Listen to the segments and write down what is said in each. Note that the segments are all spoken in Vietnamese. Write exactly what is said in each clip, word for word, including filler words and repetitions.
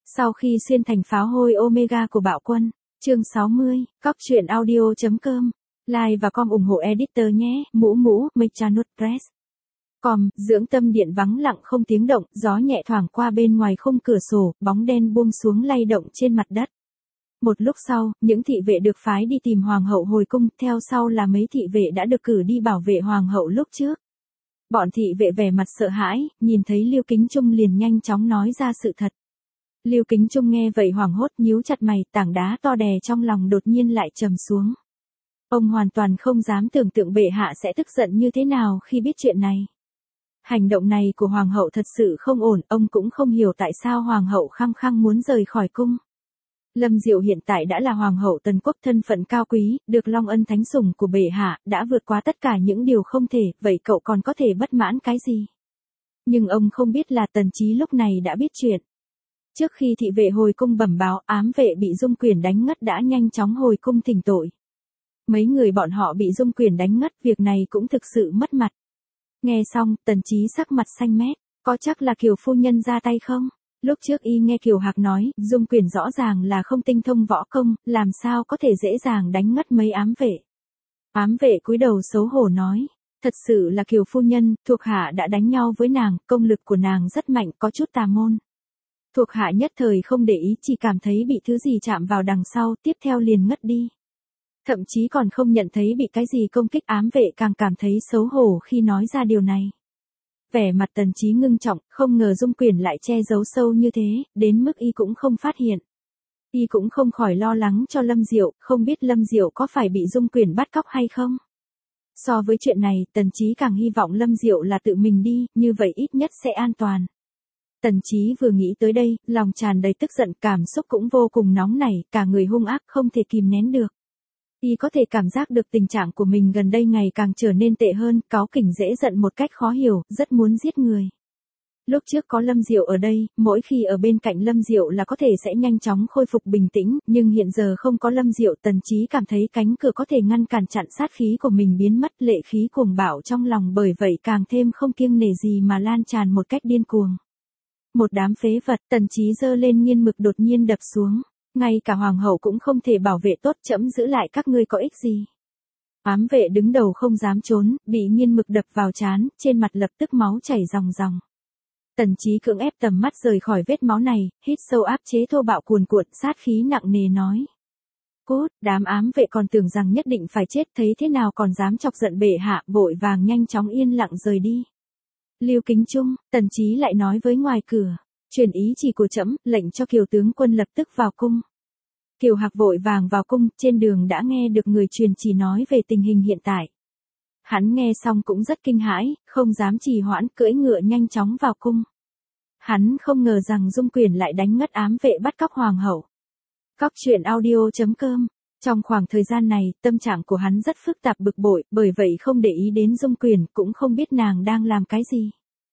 Sau khi xuyên thành pháo hôi Omega của bạo quân, chương sáu mươi, cóc truyện audio.com, like và com ủng hộ editor nhé, mũ mũ, Mechanut Press. Com, dưỡng tâm điện vắng lặng không tiếng động, gió nhẹ thoảng qua bên ngoài khung cửa sổ, bóng đen buông xuống lay động trên mặt đất. Một lúc sau, những thị vệ được phái đi tìm hoàng hậu hồi cung, theo sau là mấy thị vệ đã được cử đi bảo vệ hoàng hậu lúc trước. Bọn thị vệ vẻ mặt sợ hãi, nhìn thấy Lưu Kính Trung liền nhanh chóng nói ra sự thật. Lưu Kính Trung nghe vậy hoảng hốt nhíu chặt mày, tảng đá to đè trong lòng đột nhiên lại trầm xuống. Ông hoàn toàn không dám tưởng tượng bệ hạ sẽ tức giận như thế nào khi biết chuyện này. Hành động này của hoàng hậu thật sự không ổn, ông cũng không hiểu tại sao hoàng hậu khăng khăng muốn rời khỏi cung. Lâm Diệu hiện tại đã là hoàng hậu Tần Quốc, thân phận cao quý, được long ân thánh sủng của bệ hạ, đã vượt qua tất cả những điều không thể, vậy cậu còn có thể bất mãn cái gì? Nhưng ông không biết là Tần Chí lúc này đã biết chuyện. Trước khi thị vệ hồi cung bẩm báo, ám vệ bị Dung Quyền đánh ngất đã nhanh chóng hồi cung thỉnh tội. Mấy người bọn họ bị Dung Quyền đánh ngất, việc này cũng thực sự mất mặt. Nghe xong, Tần Chí sắc mặt xanh mét, có chắc là Kiều phu nhân ra tay không? Lúc trước y nghe Kiều Hạc nói, Dung Quyền rõ ràng là không tinh thông võ công, làm sao có thể dễ dàng đánh ngất mấy ám vệ. Ám vệ cúi đầu xấu hổ nói, thật sự là Kiều phu nhân, thuộc hạ đã đánh nhau với nàng, công lực của nàng rất mạnh, có chút tà môn. Thuộc hạ nhất thời không để ý, chỉ cảm thấy bị thứ gì chạm vào đằng sau, tiếp theo liền ngất đi. Thậm chí còn không nhận thấy bị cái gì công kích, ám vệ càng cảm thấy xấu hổ khi nói ra điều này. Vẻ mặt Tần Chí ngưng trọng, không ngờ Dung Quyền lại che giấu sâu như thế, đến mức y cũng không phát hiện. Y cũng không khỏi lo lắng cho Lâm Diệu, không biết Lâm Diệu có phải bị Dung Quyền bắt cóc hay không. So với chuyện này, Tần Chí càng hy vọng Lâm Diệu là tự mình đi, như vậy ít nhất sẽ an toàn. Tần Chí vừa nghĩ tới đây, lòng tràn đầy tức giận, cảm xúc cũng vô cùng nóng nảy, cả người hung ác không thể kìm nén được. Y có thể cảm giác được tình trạng của mình gần đây ngày càng trở nên tệ hơn, cáu kỉnh dễ giận một cách khó hiểu, rất muốn giết người. Lúc trước có Lâm Diệu ở đây, mỗi khi ở bên cạnh Lâm Diệu là có thể sẽ nhanh chóng khôi phục bình tĩnh, nhưng hiện giờ không có Lâm Diệu, Tần Chí cảm thấy cánh cửa có thể ngăn cản chặn sát khí của mình biến mất, lệ khí cuồng bạo trong lòng bởi vậy càng thêm không kiêng nể gì mà lan tràn một cách điên cuồng. Một đám phế vật, Tần Chí giơ lên nghiên mực đột nhiên đập xuống. Ngay cả hoàng hậu cũng không thể bảo vệ tốt, trẫm giữ lại các ngươi có ích gì. Ám vệ đứng đầu không dám trốn, bị nghiên mực đập vào trán, trên mặt lập tức máu chảy ròng ròng. Tần Chí cưỡng ép tầm mắt rời khỏi vết máu này, hít sâu áp chế thô bạo cuồn cuộn, sát khí nặng nề nói. Cút, đám ám vệ còn tưởng rằng nhất định phải chết, thấy thế nào còn dám chọc giận bệ hạ, vội vàng nhanh chóng yên lặng rời đi. Lưu Kính Trung, Tần Chí lại nói với ngoài cửa. Truyền ý chỉ của trẫm, lệnh cho Kiều tướng quân lập tức vào cung. Kiều Hạc vội vàng vào cung, trên đường đã nghe được người truyền chỉ nói về tình hình hiện tại. Hắn nghe xong cũng rất kinh hãi, không dám trì hoãn, cưỡi ngựa nhanh chóng vào cung. Hắn không ngờ rằng Dung Quyền lại đánh ngất ám vệ bắt cóc hoàng hậu. Cóc truyện audio.com. Trong khoảng thời gian này, tâm trạng của hắn rất phức tạp bực bội, bởi vậy không để ý đến Dung Quyền, cũng không biết nàng đang làm cái gì.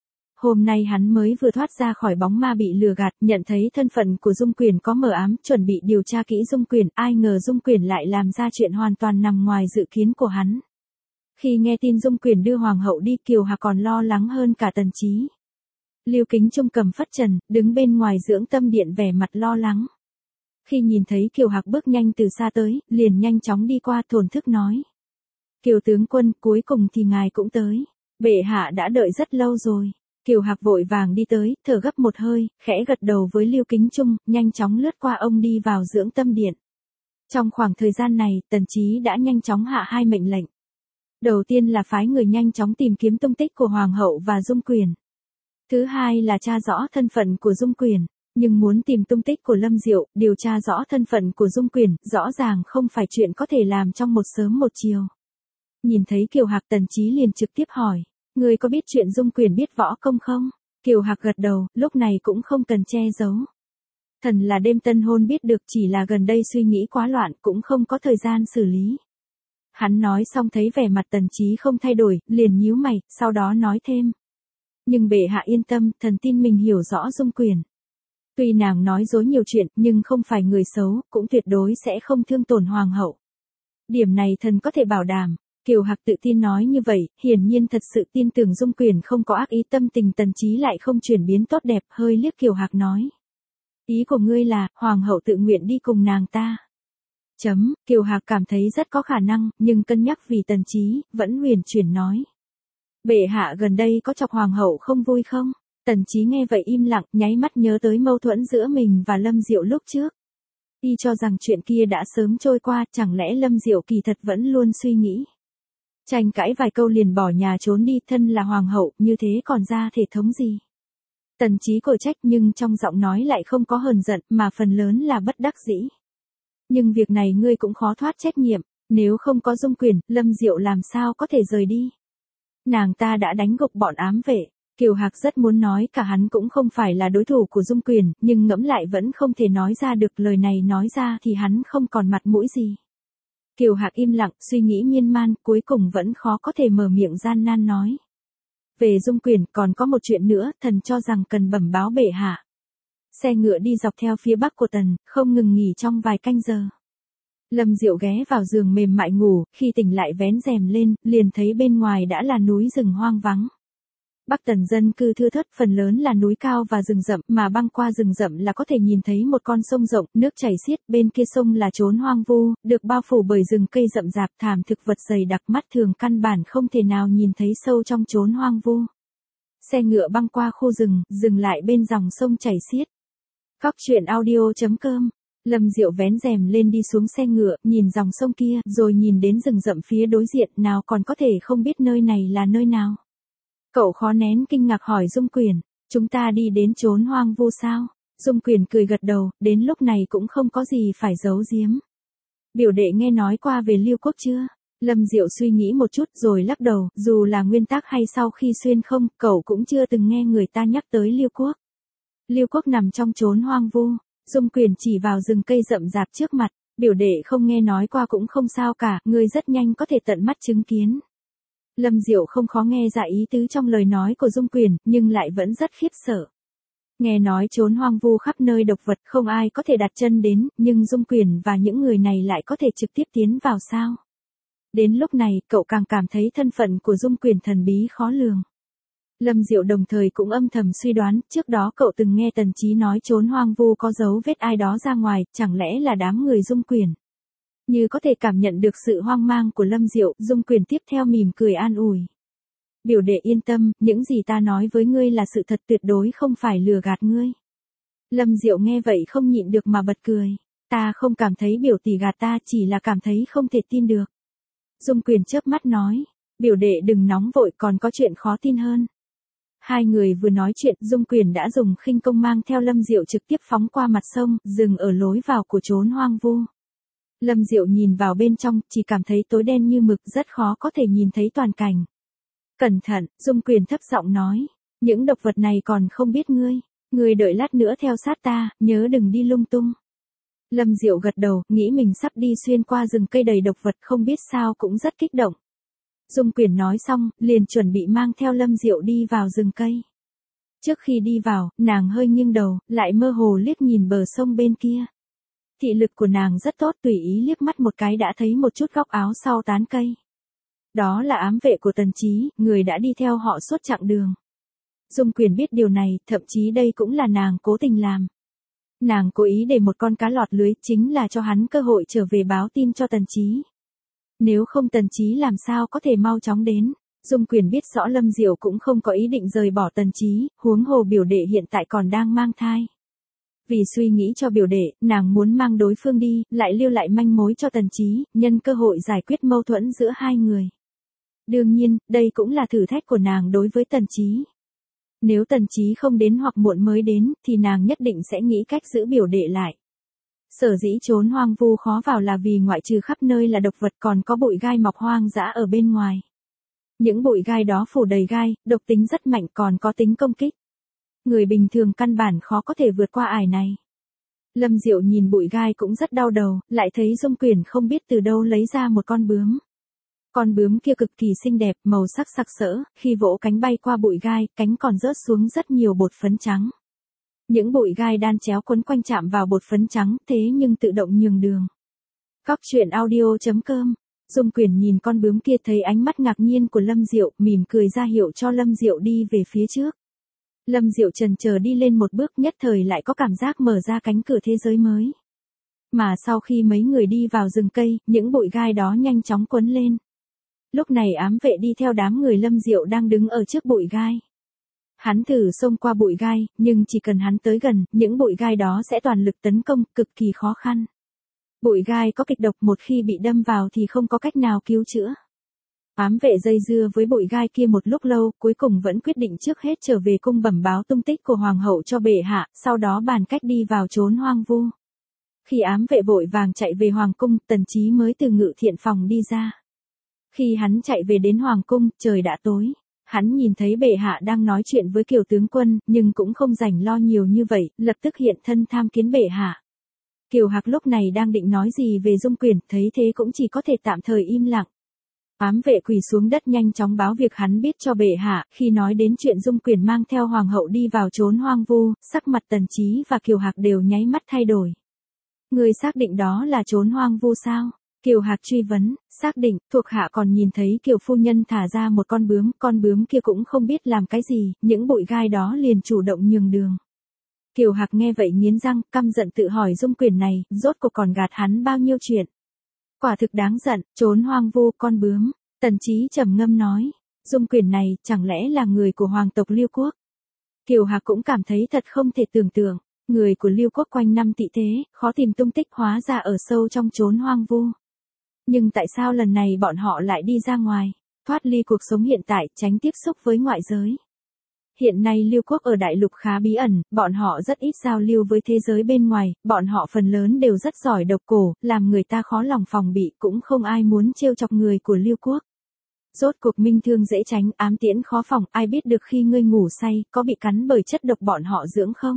Hôm nay hắn mới vừa thoát ra khỏi bóng ma bị lừa gạt, nhận thấy thân phận của Dung Quyền có mờ ám, chuẩn bị điều tra kỹ Dung Quyền, ai ngờ Dung Quyền lại làm ra chuyện hoàn toàn nằm ngoài dự kiến của hắn. Khi nghe tin Dung Quyền đưa hoàng hậu đi, Kiều Hạc còn lo lắng hơn cả Tần Chí. Lưu Kính Trung cầm phất trần, đứng bên ngoài dưỡng tâm điện vẻ mặt lo lắng. Khi nhìn thấy Kiều Hạc bước nhanh từ xa tới, liền nhanh chóng đi qua, thổn thức nói. Kiều tướng quân, cuối cùng thì ngài cũng tới. Bệ hạ đã đợi rất lâu rồi. Kiều Hạc vội vàng đi tới, thở gấp một hơi, khẽ gật đầu với Lưu Kính Trung, nhanh chóng lướt qua ông đi vào dưỡng tâm điện. Trong khoảng thời gian này, Tần Chí đã nhanh chóng hạ hai mệnh lệnh. Đầu tiên là phái người nhanh chóng tìm kiếm tung tích của hoàng hậu và Dung Quyền. Thứ hai là tra rõ thân phận của Dung Quyền, nhưng muốn tìm tung tích của Lâm Diệu, điều tra rõ thân phận của Dung Quyền, rõ ràng không phải chuyện có thể làm trong một sớm một chiều. Nhìn thấy Kiều Hạc, Tần Chí liền trực tiếp hỏi. Ngươi có biết chuyện Dung Quyền biết võ công không? Kiều Hạc gật đầu, lúc này cũng không cần che giấu. Thần là đêm tân hôn biết được, chỉ là gần đây suy nghĩ quá loạn, cũng không có thời gian xử lý. Hắn nói xong thấy vẻ mặt Tần Chí không thay đổi, liền nhíu mày, sau đó nói thêm. Nhưng bệ hạ yên tâm, thần tin mình hiểu rõ Dung Quyền. Tuy nàng nói dối nhiều chuyện, nhưng không phải người xấu, cũng tuyệt đối sẽ không thương tổn hoàng hậu. Điểm này thần có thể bảo đảm. Kiều Hạc tự tin nói như vậy, hiển nhiên thật sự tin tưởng Dung Quyền không có ác ý, tâm tình Tần Chí lại không chuyển biến tốt đẹp, hơi liếc Kiều Hạc nói. Ý của ngươi là, hoàng hậu tự nguyện đi cùng nàng ta. Chấm, Kiều Hạc cảm thấy rất có khả năng, nhưng cân nhắc vì Tần Chí, vẫn huyền chuyển nói. Bệ hạ gần đây có chọc hoàng hậu không vui không? Tần Chí nghe vậy im lặng, nháy mắt nhớ tới mâu thuẫn giữa mình và Lâm Diệu lúc trước. Y cho rằng chuyện kia đã sớm trôi qua, chẳng lẽ Lâm Diệu kỳ thật vẫn luôn suy nghĩ. Tranh cãi vài câu liền bỏ nhà trốn đi, thân là hoàng hậu, như thế còn ra thể thống gì? Tần Chí cổ trách nhưng trong giọng nói lại không có hờn giận, mà phần lớn là bất đắc dĩ. Nhưng việc này ngươi cũng khó thoát trách nhiệm, nếu không có Dung Quyền, Lâm Diệu làm sao có thể rời đi? Nàng ta đã đánh gục bọn ám vệ. Kiều Hạc rất muốn nói cả hắn cũng không phải là đối thủ của Dung Quyền, nhưng ngẫm lại vẫn không thể nói ra được, lời này nói ra thì hắn không còn mặt mũi gì. Kiều Hạc im lặng, suy nghĩ miên man, cuối cùng vẫn khó có thể mở miệng gian nan nói. Về Dung Quyền, còn có một chuyện nữa, thần cho rằng cần bẩm báo bệ hạ. Xe ngựa đi dọc theo phía bắc của Tần, không ngừng nghỉ trong vài canh giờ. Lâm Diệu ghé vào giường mềm mại ngủ, khi tỉnh lại vén rèm lên, liền thấy bên ngoài đã là núi rừng hoang vắng. Bắc Tần dân cư thưa thớt, phần lớn là núi cao và rừng rậm, mà băng qua rừng rậm là có thể nhìn thấy một con sông rộng, nước chảy xiết, bên kia sông là chốn hoang vu, được bao phủ bởi rừng cây rậm rạp, thảm thực vật dày đặc, mắt thường căn bản không thể nào nhìn thấy sâu trong chốn hoang vu. Xe ngựa băng qua khu rừng, dừng lại bên dòng sông chảy xiết. Cóc truyện audio chấm com. Lâm Diệu vén rèm lên đi xuống xe ngựa, nhìn dòng sông kia, rồi nhìn đến rừng rậm phía đối diện, nào còn có thể không biết nơi này là nơi nào. Cậu khó nén kinh ngạc hỏi Dung Quyền, chúng ta đi đến chốn hoang vu sao? Dung Quyền cười gật đầu, đến lúc này cũng không có gì phải giấu giếm. Biểu đệ nghe nói qua về Liêu Quốc chưa? Lâm Diệu suy nghĩ một chút rồi lắc đầu, dù là nguyên tắc hay sau khi xuyên không, cậu cũng chưa từng nghe người ta nhắc tới Liêu Quốc. Liêu Quốc nằm trong chốn hoang vu. Dung Quyền chỉ vào rừng cây rậm rạp trước mặt, biểu đệ không nghe nói qua cũng không sao cả, ngươi rất nhanh có thể tận mắt chứng kiến. Lâm Diệu không khó nghe ra ý tứ trong lời nói của Dung Quyền, nhưng lại vẫn rất khiếp sợ. Nghe nói chốn hoang vu khắp nơi độc vật không ai có thể đặt chân đến, nhưng Dung Quyền và những người này lại có thể trực tiếp tiến vào sao? Đến lúc này, cậu càng cảm thấy thân phận của Dung Quyền thần bí khó lường. Lâm Diệu đồng thời cũng âm thầm suy đoán, trước đó cậu từng nghe Tần Chí nói chốn hoang vu có dấu vết ai đó ra ngoài, chẳng lẽ là đám người Dung Quyền. Như có thể cảm nhận được sự hoang mang của Lâm Diệu, Dung Quyền tiếp theo mỉm cười an ủi. Biểu đệ yên tâm, những gì ta nói với ngươi là sự thật, tuyệt đối không phải lừa gạt ngươi. Lâm Diệu nghe vậy không nhịn được mà bật cười. Ta không cảm thấy biểu tỷ gạt ta, chỉ là cảm thấy không thể tin được. Dung Quyền chớp mắt nói, biểu đệ đừng nóng vội, còn có chuyện khó tin hơn. Hai người vừa nói chuyện, Dung Quyền đã dùng khinh công mang theo Lâm Diệu trực tiếp phóng qua mặt sông, dừng ở lối vào của chốn hoang vu. Lâm Diệu nhìn vào bên trong, chỉ cảm thấy tối đen như mực, rất khó có thể nhìn thấy toàn cảnh. Cẩn thận, Dung Quyền thấp giọng nói, những độc vật này còn không biết ngươi, ngươi đợi lát nữa theo sát ta, nhớ đừng đi lung tung. Lâm Diệu gật đầu, nghĩ mình sắp đi xuyên qua rừng cây đầy độc vật, không biết sao cũng rất kích động. Dung Quyền nói xong, liền chuẩn bị mang theo Lâm Diệu đi vào rừng cây. Trước khi đi vào, nàng hơi nghiêng đầu, lại mơ hồ liếc nhìn bờ sông bên kia. Thị lực của nàng rất tốt, tùy ý liếc mắt một cái đã thấy một chút góc áo sau tán cây. Đó là ám vệ của Tần Chí, người đã đi theo họ suốt chặng đường. Dung Quyền biết điều này, thậm chí đây cũng là nàng cố tình làm. Nàng cố ý để một con cá lọt lưới, chính là cho hắn cơ hội trở về báo tin cho Tần Chí. Nếu không Tần Chí làm sao có thể mau chóng đến. Dung Quyền biết rõ Lâm Diệu cũng không có ý định rời bỏ Tần Chí, huống hồ biểu đệ hiện tại còn đang mang thai. Vì suy nghĩ cho biểu đệ, nàng muốn mang đối phương đi, lại lưu lại manh mối cho Tần Chí, nhân cơ hội giải quyết mâu thuẫn giữa hai người. Đương nhiên, đây cũng là thử thách của nàng đối với Tần Chí. Nếu Tần Chí không đến hoặc muộn mới đến, thì nàng nhất định sẽ nghĩ cách giữ biểu đệ lại. Sở dĩ chốn hoang vu khó vào là vì ngoại trừ khắp nơi là độc vật còn có bụi gai mọc hoang dã ở bên ngoài. Những bụi gai đó phủ đầy gai, độc tính rất mạnh, còn có tính công kích. Người bình thường căn bản khó có thể vượt qua ải này. Lâm Diệu nhìn bụi gai cũng rất đau đầu, lại thấy Dung Quyền không biết từ đâu lấy ra một con bướm. Con bướm kia cực kỳ xinh đẹp, màu sắc sặc sỡ, khi vỗ cánh bay qua bụi gai, cánh còn rớt xuống rất nhiều bột phấn trắng. Những bụi gai đan chéo quấn quanh chạm vào bột phấn trắng, thế nhưng tự động nhường đường. Cóc truyện audio chấm com. Dung Quyền nhìn con bướm kia thấy ánh mắt ngạc nhiên của Lâm Diệu, mỉm cười ra hiệu cho Lâm Diệu đi về phía trước. Lâm Diệu chần chờ đi lên một bước, nhất thời lại có cảm giác mở ra cánh cửa thế giới mới. Mà sau khi mấy người đi vào rừng cây, những bụi gai đó nhanh chóng quấn lên. Lúc này ám vệ đi theo đám người Lâm Diệu đang đứng ở trước bụi gai. Hắn thử xông qua bụi gai, nhưng chỉ cần hắn tới gần, những bụi gai đó sẽ toàn lực tấn công, cực kỳ khó khăn. Bụi gai có kịch độc, một khi bị đâm vào thì không có cách nào cứu chữa. Ám vệ dây dưa với bụi gai kia một lúc lâu, cuối cùng vẫn quyết định trước hết trở về cung bẩm báo tung tích của hoàng hậu cho bệ hạ, sau đó bàn cách đi vào trốn hoang vu. Khi ám vệ vội vàng chạy về hoàng cung, Tần Chí mới từ ngự thiện phòng đi ra. Khi hắn chạy về đến hoàng cung, trời đã tối. Hắn nhìn thấy bệ hạ đang nói chuyện với Kiều tướng quân, nhưng cũng không rảnh lo nhiều như vậy, lập tức hiện thân tham kiến bệ hạ. Kiều Hạc lúc này đang định nói gì về Dung Quyền, thấy thế cũng chỉ có thể tạm thời im lặng. Ám vệ quỳ xuống đất nhanh chóng báo việc hắn biết cho bệ hạ, khi nói đến chuyện Dung Quyền mang theo hoàng hậu đi vào trốn hoang vu, sắc mặt Tần Chí và Kiều Hạc đều nháy mắt thay đổi. Người xác định đó là trốn hoang vu sao? Kiều Hạc truy vấn, xác định, thuộc hạ còn nhìn thấy Kiều phu nhân thả ra một con bướm, con bướm kia cũng không biết làm cái gì, những bụi gai đó liền chủ động nhường đường. Kiều Hạc nghe vậy nghiến răng, căm giận tự hỏi Dung Quyền này, rốt cuộc còn gạt hắn bao nhiêu chuyện. Quả thực đáng giận, trốn hoang vu, con bướm. Tần Chí trầm ngâm nói, Dung Quyền này, chẳng lẽ là người của hoàng tộc Liêu Quốc? Kiều Hạc cũng cảm thấy thật không thể tưởng tượng, người của Liêu Quốc quanh năm tị thế, khó tìm tung tích, hóa ra ở sâu trong trốn hoang vu. Nhưng tại sao lần này bọn họ lại đi ra ngoài, thoát ly cuộc sống hiện tại, tránh tiếp xúc với ngoại giới? Hiện nay Liêu Quốc ở đại lục khá bí ẩn, bọn họ rất ít giao lưu với thế giới bên ngoài, bọn họ phần lớn đều rất giỏi độc cổ, làm người ta khó lòng phòng bị, cũng không ai muốn trêu chọc người của Liêu Quốc. Rốt cuộc minh thương dễ tránh, ám tiễn khó phòng, ai biết được khi ngươi ngủ say, có bị cắn bởi chất độc bọn họ dưỡng không?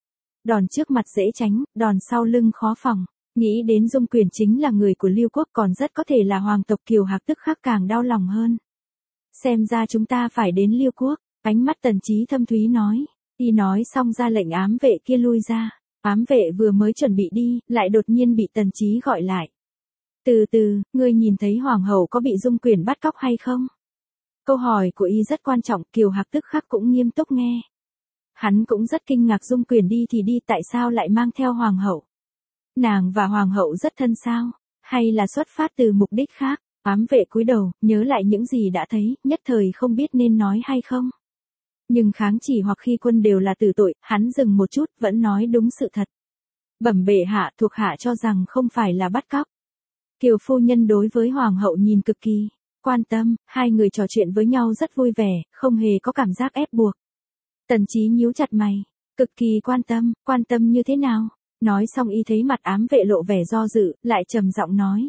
Đòn trước mặt dễ tránh, đòn sau lưng khó phòng. Nghĩ đến Dung Quyền chính là người của Liêu Quốc, còn rất có thể là hoàng tộc. Kiều Hạc tức khắc càng đau lòng hơn. Xem ra chúng ta phải đến Liêu Quốc. Ánh mắt Tần Chí thâm thúy nói. Y nói xong ra lệnh ám vệ kia lui ra. Ám vệ vừa mới chuẩn bị đi, lại đột nhiên bị Tần Chí gọi lại. Từ từ, ngươi nhìn thấy hoàng hậu có bị Dung Quyền bắt cóc hay không? Câu hỏi của y rất quan trọng, Kiều Hạc tức khắc cũng nghiêm túc nghe. Hắn cũng rất kinh ngạc, Dung Quyền đi thì đi, tại sao lại mang theo hoàng hậu? Nàng và hoàng hậu rất thân sao? Hay là xuất phát từ mục đích khác? Ám vệ cúi đầu, nhớ lại những gì đã thấy, nhất thời không biết nên nói hay không. Nhưng kháng chỉ hoặc khi quân đều là tử tội, hắn dừng một chút, vẫn nói đúng sự thật. Bẩm bệ hạ, thuộc hạ cho rằng không phải là bắt cóc. Kiều phu nhân đối với hoàng hậu nhìn cực kỳ quan tâm, hai người trò chuyện với nhau rất vui vẻ, không hề có cảm giác ép buộc. Tần Chí nhíu chặt mày, cực kỳ quan tâm, quan tâm như thế nào? Nói xong y thấy mặt ám vệ lộ vẻ do dự, lại trầm giọng nói.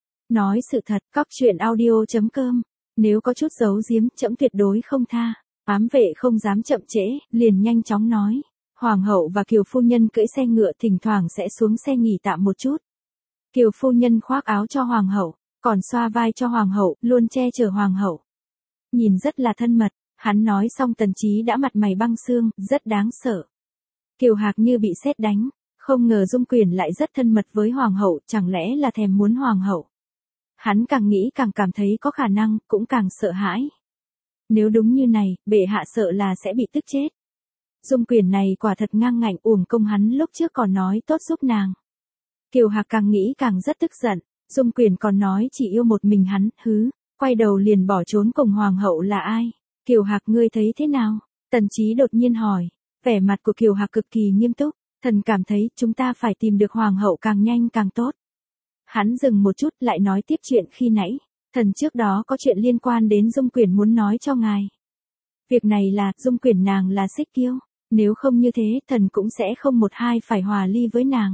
Nói sự thật, cóc truyện audio chấm com. Nếu có chút giấu giếm, trẫm tuyệt đối không tha. Ám vệ không dám chậm trễ, liền nhanh chóng nói. Hoàng hậu và Kiều phu nhân cưỡi xe ngựa, thỉnh thoảng sẽ xuống xe nghỉ tạm một chút. Kiều phu nhân khoác áo cho hoàng hậu, còn xoa vai cho hoàng hậu, luôn che chở hoàng hậu. Nhìn rất là thân mật, hắn nói xong Tần Chí đã mặt mày băng xương, rất đáng sợ. Kiều Hạc như bị sét đánh. Không ngờ Dung Quyền lại rất thân mật với hoàng hậu, chẳng lẽ là thèm muốn hoàng hậu. Hắn càng nghĩ càng cảm thấy có khả năng, cũng càng sợ hãi. Nếu đúng như này, bệ hạ sợ là sẽ bị tức chết. Dung Quyền này quả thật ngang ngạnh, uổng công hắn lúc trước còn nói tốt giúp nàng. Kiều Hạc càng nghĩ càng rất tức giận, Dung Quyền còn nói chỉ yêu một mình hắn, hứ, quay đầu liền bỏ trốn cùng hoàng hậu là ai? Kiều Hạc ngươi thấy thế nào? Tần Chí đột nhiên hỏi, vẻ mặt của Kiều Hạc cực kỳ nghiêm túc. Thần cảm thấy chúng ta phải tìm được hoàng hậu càng nhanh càng tốt. Hắn dừng một chút lại nói tiếp chuyện khi nãy. Thần trước đó có chuyện liên quan đến Dung Quyền muốn nói cho ngài. Việc này là Dung Quyền nàng là Xích Kiêu. Nếu không như thế thần cũng sẽ không một hai phải hòa ly với nàng.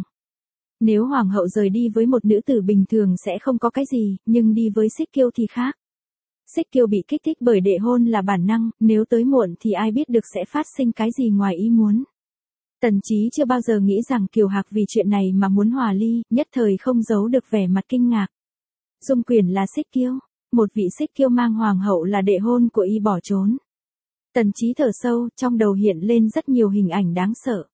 Nếu hoàng hậu rời đi với một nữ tử bình thường sẽ không có cái gì, nhưng đi với Xích Kiêu thì khác. Xích Kiêu bị kích thích bởi đệ hôn là bản năng, nếu tới muộn thì ai biết được sẽ phát sinh cái gì ngoài ý muốn. Tần Chí chưa bao giờ nghĩ rằng Kiều Hạc vì chuyện này mà muốn hòa ly, nhất thời không giấu được vẻ mặt kinh ngạc. Dung Quyền là Xích Kiêu, một vị Xích Kiêu mang hoàng hậu là đệ hôn của y bỏ trốn. Tần Chí thở sâu, trong đầu hiện lên rất nhiều hình ảnh đáng sợ.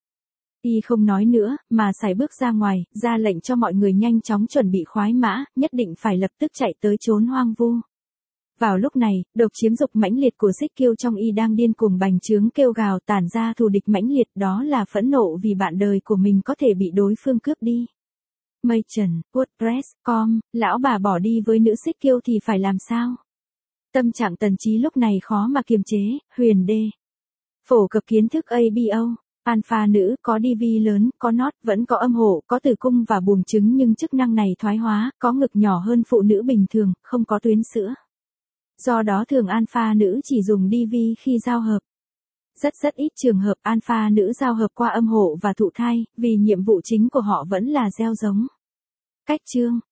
Y không nói nữa, mà sải bước ra ngoài, ra lệnh cho mọi người nhanh chóng chuẩn bị khoái mã, nhất định phải lập tức chạy tới trốn hoang vu. Vào lúc này, độc chiếm dục mãnh liệt của xích kiêu trong y đang điên cuồng bành trướng kêu gào tản ra thù địch mãnh liệt, đó là phẫn nộ vì bạn đời của mình có thể bị đối phương cướp đi. Mây Trần, WordPress chấm com, lão bà bỏ đi với nữ xích kiêu thì phải làm sao? Tâm trạng Tần Chí lúc này khó mà kiềm chế. Huyền D. Phổ cập kiến thức a bê o. Alpha nữ, có đê vê lớn, có nót, vẫn có âm hộ, có tử cung và buồng trứng nhưng chức năng này thoái hóa, có ngực nhỏ hơn phụ nữ bình thường, không có tuyến sữa. Do đó thường alpha nữ chỉ dùng đê vê khi giao hợp. Rất rất ít trường hợp alpha nữ giao hợp qua âm hộ và thụ thai, vì nhiệm vụ chính của họ vẫn là gieo giống. Cách chương